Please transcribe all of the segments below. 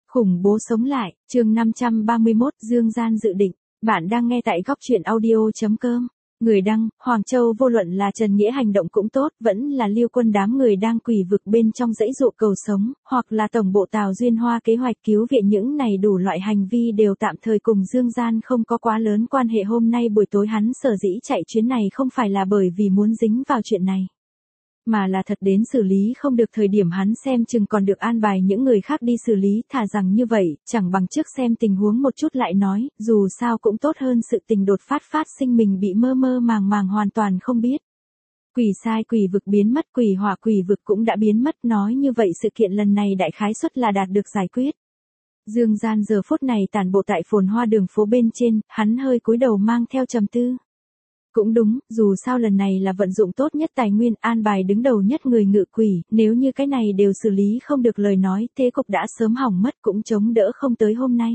Khủng bố sống lại, chương 531, Dương Gian dự định. Bạn đang nghe tại góc truyện audio.com. Người đăng, Hoàng Châu vô luận là Trần Nghĩa hành động cũng tốt, vẫn là Liêu Quân đám người đang quỳ vực bên trong dãy dụ cầu sống, hoặc là tổng bộ Tào Duyên Hoa kế hoạch cứu viện, những này đủ loại hành vi đều tạm thời cùng Dương Gian không có quá lớn quan hệ. Hôm nay buổi tối hắn sở dĩ chạy chuyến này không phải là bởi vì muốn dính vào chuyện này, mà là thật đến xử lý không được thời điểm hắn xem chừng còn được an bài những người khác đi xử lý, thà rằng như vậy, chẳng bằng trước xem tình huống một chút lại nói, dù sao cũng tốt hơn sự tình đột phát sinh mình bị mơ mơ màng màng hoàn toàn không biết. Quỷ sai quỷ vực biến mất, quỷ hỏa quỷ vực cũng đã biến mất, nói như vậy sự kiện lần này đại khái suất là đạt được giải quyết. Dương Gian giờ phút này tản bộ tại phồn hoa đường phố bên trên, hắn hơi cúi đầu mang theo trầm tư. Cũng đúng, dù sao lần này là vận dụng tốt nhất tài nguyên, an bài đứng đầu nhất người ngự quỷ, nếu như cái này đều xử lý không được lời nói, thế cục đã sớm hỏng mất, cũng chống đỡ không tới hôm nay.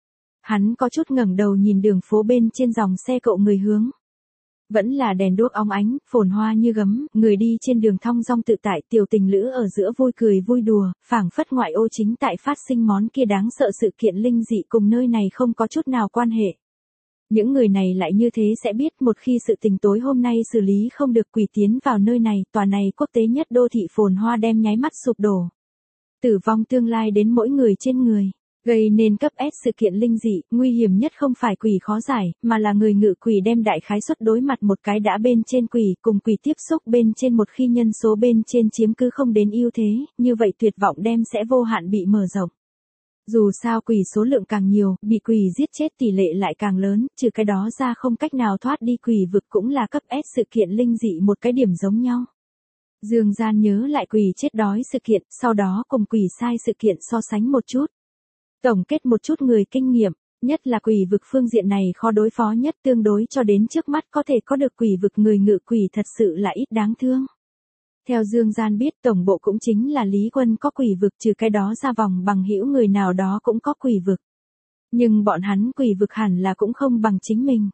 Hắn có chút ngẩng đầu nhìn đường phố bên trên dòng xe cộ người hướng. Vẫn là đèn đuốc óng ánh, phồn hoa như gấm, người đi trên đường thong dong tự tại, tiểu tình lữ ở giữa vui cười vui đùa, phảng phất ngoại ô chính tại phát sinh món kia đáng sợ sự kiện linh dị cùng nơi này không có chút nào quan hệ. Những người này lại như thế sẽ biết một khi sự tình tối hôm nay xử lý không được, quỷ tiến vào nơi này, tòa này quốc tế nhất đô thị phồn hoa đem nháy mắt sụp đổ. Tử vong tương lai đến mỗi người trên người, gây nên cấp S sự kiện linh dị, nguy hiểm nhất không phải quỷ khó giải, mà là người ngự quỷ đem đại khái suất đối mặt một cái đã bên trên quỷ, cùng quỷ tiếp xúc bên trên, một khi nhân số bên trên chiếm cứ không đến ưu thế, như vậy tuyệt vọng đem sẽ vô hạn bị mở rộng. Dù sao quỷ số lượng càng nhiều, bị quỷ giết chết tỷ lệ lại càng lớn, trừ cái đó ra không cách nào thoát đi, quỷ vực cũng là cấp S sự kiện linh dị một cái điểm giống nhau. Dương Gian nhớ lại quỷ chết đói sự kiện, sau đó cùng quỷ sai sự kiện so sánh một chút. Tổng kết một chút người kinh nghiệm, nhất là quỷ vực phương diện này khó đối phó nhất, tương đối cho đến trước mắt có thể có được quỷ vực người ngự quỷ thật sự là ít đáng thương. Theo Dương Gian biết, tổng bộ cũng chính là Lý Quân có quỷ vực, trừ cái đó ra vòng bằng hữu người nào đó cũng có quỷ vực. Nhưng bọn hắn quỷ vực hẳn là cũng không bằng chính mình.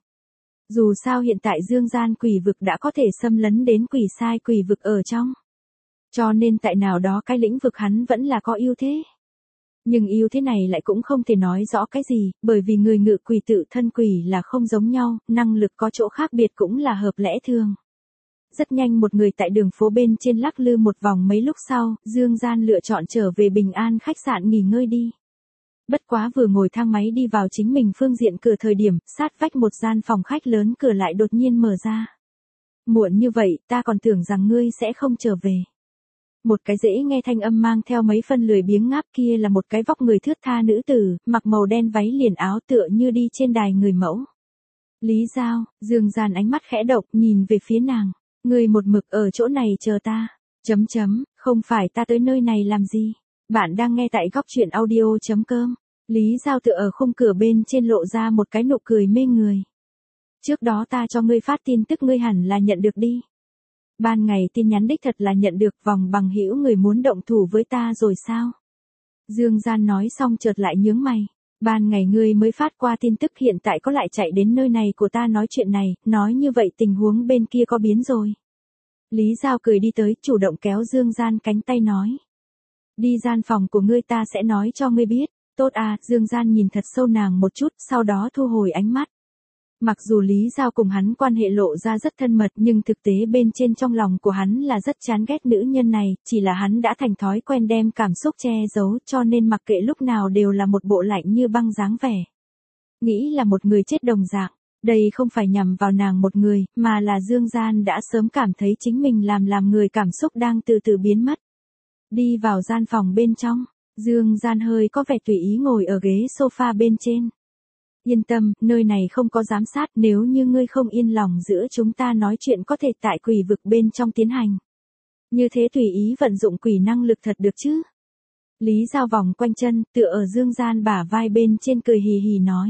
Dù sao hiện tại Dương Gian quỷ vực đã có thể xâm lấn đến quỷ sai quỷ vực ở trong. Cho nên tại nào đó cái lĩnh vực hắn vẫn là có ưu thế. Nhưng ưu thế này lại cũng không thể nói rõ cái gì, bởi vì người ngự quỷ tự thân quỷ là không giống nhau, năng lực có chỗ khác biệt cũng là hợp lẽ thường. Rất nhanh một người tại đường phố bên trên lắc lư một vòng, mấy lúc sau, Dương Gian lựa chọn trở về Bình An khách sạn nghỉ ngơi đi. Bất quá vừa ngồi thang máy đi vào chính mình phương diện cửa thời điểm, sát vách một gian phòng khách lớn cửa lại đột nhiên mở ra. Muộn như vậy, ta còn tưởng rằng ngươi sẽ không trở về. Một cái dễ nghe thanh âm mang theo mấy phân lười biếng ngáp, kia là một cái vóc người thướt tha nữ tử, mặc màu đen váy liền áo tựa như đi trên đài người mẫu. Lý Giao, Dương Gian ánh mắt khẽ động, nhìn về phía nàng. Ngươi một mực ở chỗ này chờ ta. Không phải ta tới nơi này làm gì. Bạn đang nghe tại góc truyện audio.com. Lý Giao tựa ở khung cửa bên trên lộ ra một cái nụ cười mê người. Trước đó ta cho ngươi phát tin tức ngươi hẳn là nhận được đi. Ban ngày tin nhắn đích thật là nhận được, vòng bằng hữu người muốn động thủ với ta rồi sao? Dương Gian nói xong chợt lại nhướng mày. Ban ngày ngươi mới phát qua tin tức, hiện tại có lại chạy đến nơi này của ta nói chuyện này, nói như vậy tình huống bên kia có biến rồi. Lý Giao cười đi tới, chủ động kéo Dương Gian cánh tay nói. Đi gian phòng của ngươi, ta sẽ nói cho ngươi biết. Tốt à, Dương Gian nhìn thật sâu nàng một chút, sau đó thu hồi ánh mắt. Mặc dù Lý Giao cùng hắn quan hệ lộ ra rất thân mật, nhưng thực tế bên trên trong lòng của hắn là rất chán ghét nữ nhân này, chỉ là hắn đã thành thói quen đem cảm xúc che giấu, cho nên mặc kệ lúc nào đều là một bộ lạnh như băng dáng vẻ. Nghĩ là một người chết đồng dạng, đây không phải nhằm vào nàng một người, mà là Dương Gian đã sớm cảm thấy chính mình làm người cảm xúc đang từ từ biến mất. Đi vào gian phòng bên trong, Dương Gian hơi có vẻ tùy ý ngồi ở ghế sofa bên trên. Yên tâm, nơi này không có giám sát, nếu như ngươi không yên lòng giữa chúng ta nói chuyện có thể tại quỷ vực bên trong tiến hành. Như thế tùy ý vận dụng quỷ năng lực thật được chứ? Lý Giao vòng quanh chân, tựa ở Dương Gian bả vai bên trên cười hì hì nói.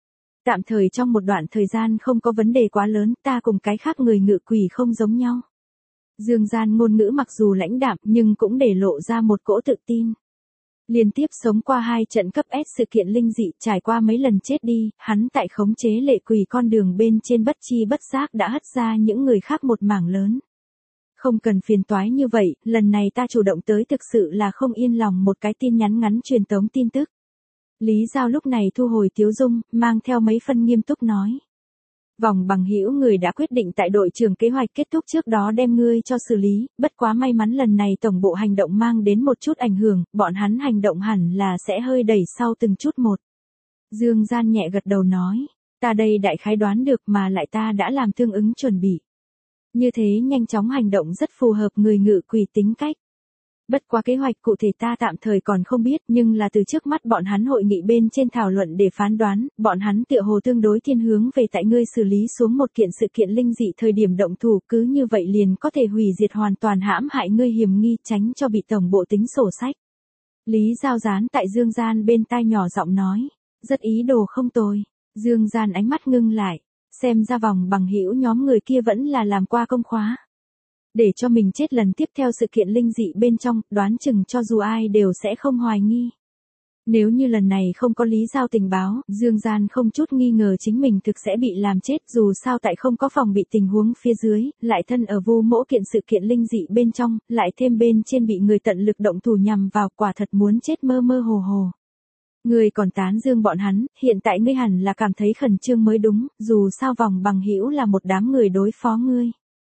Tạm thời trong một đoạn thời gian không có vấn đề quá lớn, ta cùng cái khác người ngự quỷ không giống nhau. Dương Gian ngôn ngữ mặc dù lãnh đạm nhưng cũng để lộ ra một cỗ tự tin. Liên tiếp sống qua 2 trận cấp S sự kiện linh dị, trải qua mấy lần chết đi, hắn tại khống chế lệ quỷ con đường bên trên bất chi bất giác đã hất ra những người khác một mảng lớn. Không cần phiền toái như vậy, lần này ta chủ động tới thực sự là không yên lòng, một cái tin nhắn ngắn truyền tống tin tức. Lý Giao lúc này thu hồi tiếu dung, mang theo mấy phân nghiêm túc nói. Vòng bằng hữu người đã quyết định tại đội trưởng kế hoạch kết thúc trước đó đem ngươi cho xử lý, bất quá may mắn lần này tổng bộ hành động mang đến một chút ảnh hưởng, bọn hắn hành động hẳn là sẽ hơi đẩy sau từng chút một. Dương Gian nhẹ gật đầu nói, ta đây đại khái đoán được mà lại ta đã làm tương ứng chuẩn bị. Như thế nhanh chóng hành động rất phù hợp người ngự quỷ tính cách. Bất quá kế hoạch cụ thể ta tạm thời còn không biết, nhưng là từ trước mắt bọn hắn hội nghị bên trên thảo luận để phán đoán, bọn hắn tựa hồ tương đối thiên hướng về tại ngươi xử lý xuống một kiện sự kiện linh dị thời điểm động thủ, cứ như vậy liền có thể hủy diệt hoàn toàn hãm hại ngươi hiểm nghi, tránh cho bị tổng bộ tính sổ sách. Lý Giao dán tại Dương Gian bên tai nhỏ giọng nói, rất ý đồ không tồi. Dương Gian ánh mắt ngưng lại, xem ra vòng bằng hữu nhóm người kia vẫn là làm qua công khóa. Để cho mình chết lần tiếp theo sự kiện linh dị bên trong, đoán chừng cho dù ai đều sẽ không hoài nghi. Nếu như lần này không có Lý Giao tình báo, Dương Gian không chút nghi ngờ chính mình thực sẽ bị làm chết, dù sao tại không có phòng bị tình huống phía dưới, lại thân ở vu mỗ kiện sự kiện linh dị bên trong, lại thêm bên trên bị người tận lực động thủ nhằm vào, quả thật muốn chết mơ mơ hồ hồ. Ngươi còn tán dương bọn hắn, hiện tại ngươi hẳn là cảm thấy khẩn trương mới đúng, dù sao vòng bằng hữu là một đám người đối phó ngươi.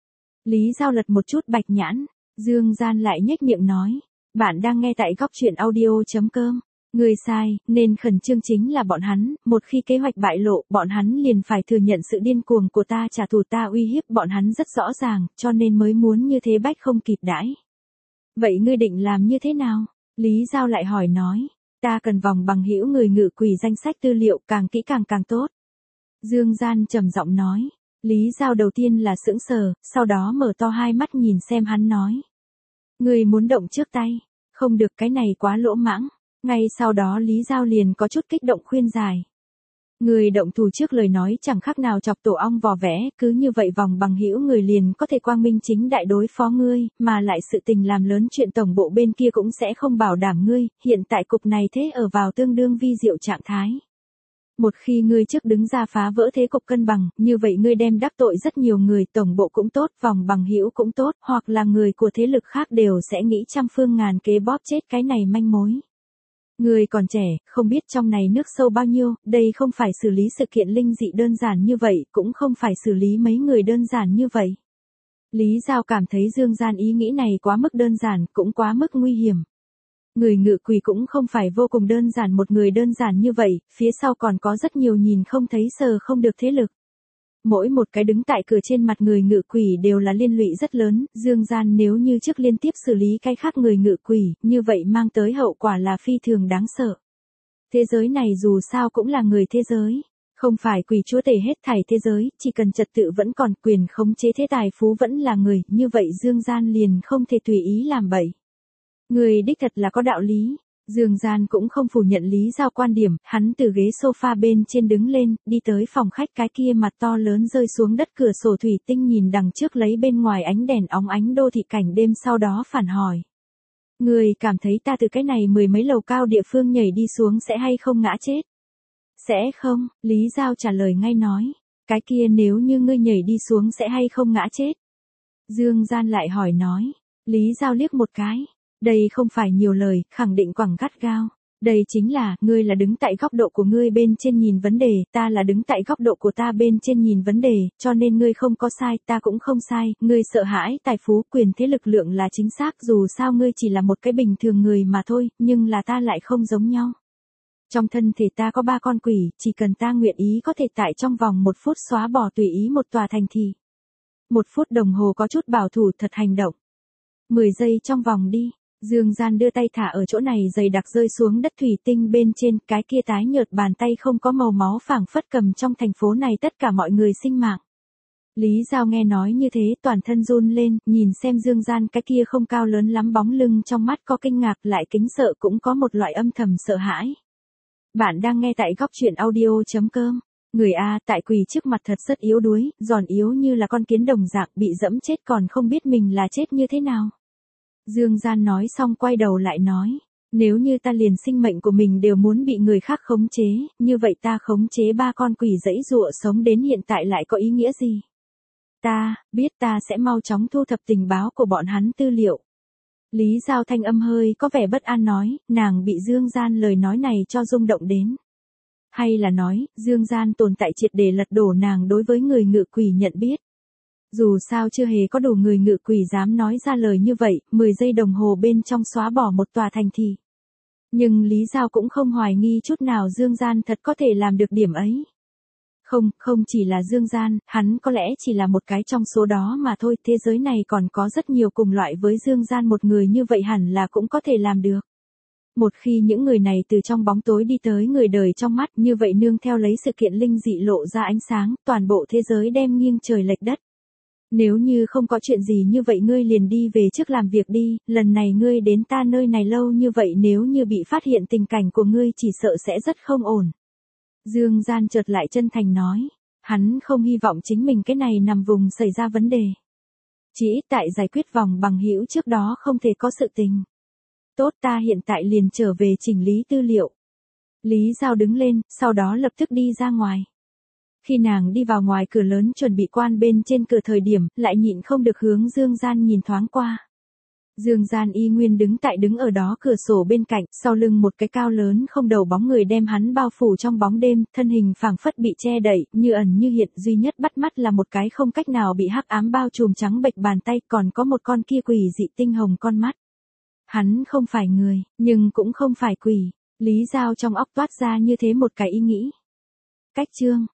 Lý Giao lật một chút bạch nhãn, Dương Gian lại nhếch miệng nói, bạn đang nghe tại góc truyện audio.com. Ngươi sai, nên khẩn trương chính là bọn hắn, một khi kế hoạch bại lộ, bọn hắn liền phải thừa nhận sự điên cuồng của ta, trả thù ta, uy hiếp bọn hắn rất rõ ràng, cho nên mới muốn như thế bách không kịp đãi. Vậy ngươi định làm như thế nào? Lý Giao lại hỏi nói, ta cần vòng bằng hữu người ngự quỷ danh sách tư liệu, càng kỹ càng tốt. Dương Gian trầm giọng nói. Lý Giao đầu tiên là sững sờ, sau đó mở to hai mắt nhìn xem hắn nói. Người muốn động trước tay, không được, cái này quá lỗ mãng. Ngay sau đó Lý Giao liền có chút kích động khuyên giải. Người động thủ trước lời nói chẳng khác nào chọc tổ ong vò vẽ, cứ như vậy vòng bằng hữu người liền có thể quang minh chính đại đối phó ngươi, mà lại sự tình làm lớn chuyện tổng bộ bên kia cũng sẽ không bảo đảm ngươi, hiện tại cục này thế ở vào tương đương vi diệu trạng thái. Một khi ngươi trước đứng ra phá vỡ thế cục cân bằng, như vậy ngươi đem đắc tội rất nhiều người, tổng bộ cũng tốt, vòng bằng hữu cũng tốt, hoặc là người của thế lực khác đều sẽ nghĩ trăm phương ngàn kế bóp chết cái này manh mối. Ngươi còn trẻ, không biết trong này nước sâu bao nhiêu, đây không phải xử lý sự kiện linh dị đơn giản như vậy, cũng không phải xử lý mấy người đơn giản như vậy. Lý Giao cảm thấy Dương Gian ý nghĩ này quá mức đơn giản, cũng quá mức nguy hiểm. Người ngự quỷ cũng không phải vô cùng đơn giản, một người đơn giản như vậy, phía sau còn có rất nhiều nhìn không thấy sờ không được thế lực. Mỗi một cái đứng tại cửa trên mặt người ngự quỷ đều là liên lụy rất lớn, Dương Gian nếu như trước liên tiếp xử lý cái khác người ngự quỷ, như vậy mang tới hậu quả là phi thường đáng sợ. Thế giới này dù sao cũng là người thế giới, không phải quỷ chúa tể hết thảy thế giới, chỉ cần trật tự vẫn còn, quyền khống chế thế tài phú vẫn là người, như vậy Dương Gian liền không thể tùy ý làm bậy. Người đích thật là có đạo lý. Dương Gian cũng không phủ nhận Lý Giao quan điểm, hắn từ ghế sofa bên trên đứng lên, đi tới phòng khách, cái kia mặt to lớn rơi xuống đất cửa sổ thủy tinh nhìn đằng trước lấy bên ngoài ánh đèn óng ánh đô thị cảnh đêm, sau đó phản hỏi. Người cảm thấy ta từ cái này mười mấy lầu cao địa phương nhảy đi xuống sẽ hay không ngã chết? Sẽ không, Lý Giao trả lời ngay nói. Cái kia nếu như ngươi nhảy đi xuống sẽ hay không ngã chết? Dương Gian lại hỏi nói. Lý Giao liếc một cái. Đây không phải nhiều lời, khẳng định quẳng gắt gao. Đây chính là, ngươi là đứng tại góc độ của ngươi bên trên nhìn vấn đề, ta là đứng tại góc độ của ta bên trên nhìn vấn đề, cho nên ngươi không có sai, ta cũng không sai, ngươi sợ hãi, tài phú, quyền thế lực lượng là chính xác, dù sao ngươi chỉ là một cái bình thường người mà thôi, nhưng là ta lại không giống nhau. Trong thân thể ta có 3 con quỷ, chỉ cần ta nguyện ý có thể tại trong vòng 1 phút xóa bỏ tùy ý một tòa thành thị. 1 phút đồng hồ có chút bảo thủ thật hành động. 10 giây trong vòng đi. Dương Gian đưa tay thả ở chỗ này dày đặc rơi xuống đất thủy tinh bên trên, cái kia tái nhợt bàn tay không có màu máu phảng phất cầm trong thành phố này tất cả mọi người sinh mạng. Lý Giao nghe nói như thế toàn thân run lên, nhìn xem Dương Gian cái kia không cao lớn lắm bóng lưng, trong mắt có kinh ngạc lại kính sợ, cũng có một loại âm thầm sợ hãi. Bạn đang nghe tại góc truyện audio.com. Người A tại quỳ trước mặt thật rất yếu đuối, giòn yếu như là con kiến đồng dạng, bị dẫm chết còn không biết mình là chết như thế nào. Dương Gian nói xong quay đầu lại nói, nếu như ta liền sinh mệnh của mình đều muốn bị người khác khống chế, như vậy ta khống chế 3 con quỷ giãy giụa sống đến hiện tại lại có ý nghĩa gì? Ta biết ta sẽ mau chóng thu thập tình báo của bọn hắn tư liệu. Lý Giao thanh âm hơi có vẻ bất an nói, nàng bị Dương Gian lời nói này cho rung động đến. Hay là nói, Dương Gian tồn tại triệt để lật đổ nàng đối với người ngự quỷ nhận biết. Dù sao chưa hề có đủ người ngự quỷ dám nói ra lời như vậy, 10 giây đồng hồ bên trong xóa bỏ một tòa thành thị. Nhưng Lý Giao cũng không hoài nghi chút nào Dương Gian thật có thể làm được điểm ấy. Không chỉ là Dương Gian, hắn có lẽ chỉ là một cái trong số đó mà thôi, thế giới này còn có rất nhiều cùng loại với Dương Gian, một người như vậy hẳn là cũng có thể làm được. Một khi những người này từ trong bóng tối đi tới người đời trong mắt, như vậy nương theo lấy sự kiện linh dị lộ ra ánh sáng, toàn bộ thế giới đem nghiêng trời lệch đất. Nếu như không có chuyện gì như vậy ngươi liền đi về trước làm việc đi, lần này ngươi đến ta nơi này lâu như vậy nếu như bị phát hiện tình cảnh của ngươi chỉ sợ sẽ rất không ổn. Dương Gian chợt lại chân thành nói, hắn không hy vọng chính mình cái này nằm vùng xảy ra vấn đề. Chỉ ít tại giải quyết vòng bằng hữu trước đó không thể có sự tình. Tốt, ta hiện tại liền trở về chỉnh lý tư liệu. Lý Giao đứng lên, sau đó lập tức đi ra ngoài. Khi nàng đi vào ngoài cửa lớn chuẩn bị quan bên trên cửa thời điểm, lại nhịn không được hướng Dương Gian nhìn thoáng qua. Dương Gian y nguyên đứng ở đó cửa sổ bên cạnh, sau lưng một cái cao lớn không đầu bóng người đem hắn bao phủ trong bóng đêm, thân hình phảng phất bị che đậy, như ẩn như hiện, duy nhất bắt mắt là một cái không cách nào bị hắc ám bao trùm trắng bệch bàn tay, còn có một con kia quỷ dị tinh hồng con mắt. Hắn không phải người, nhưng cũng không phải quỷ. Lý Giao trong óc toát ra như thế một cái ý nghĩ. Cách chương